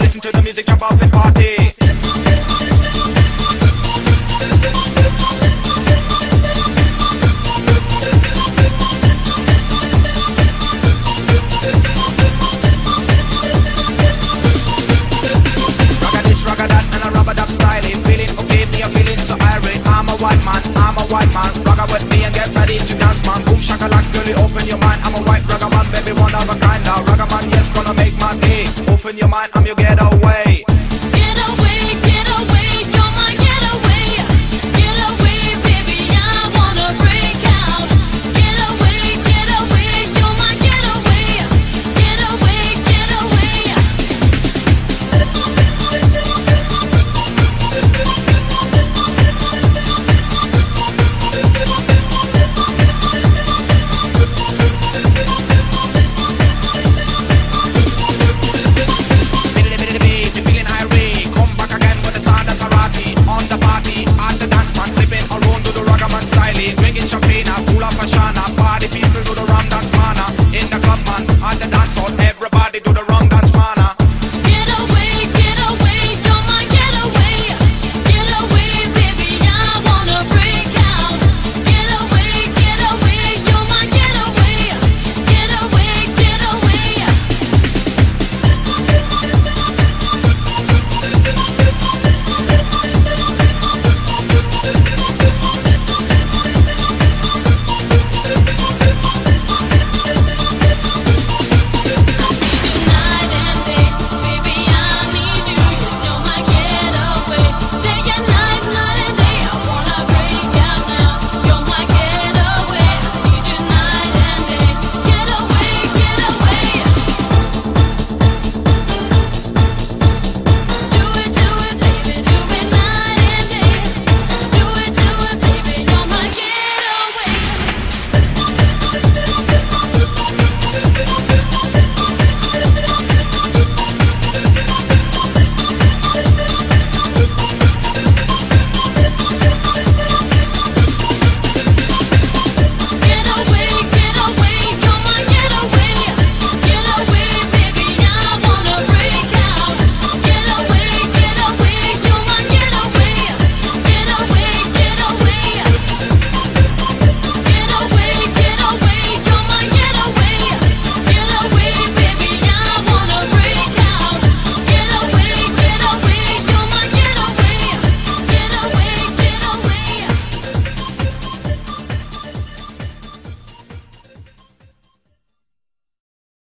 listen to the music, jump up and party. White man, rock with me and get ready to dance, man. Boom shakalak, girlie, open your mind. I'm a white ragga man, baby, one of a kind. Now ragga man, yes, gonna make my day. Open your mind, I'm your guest.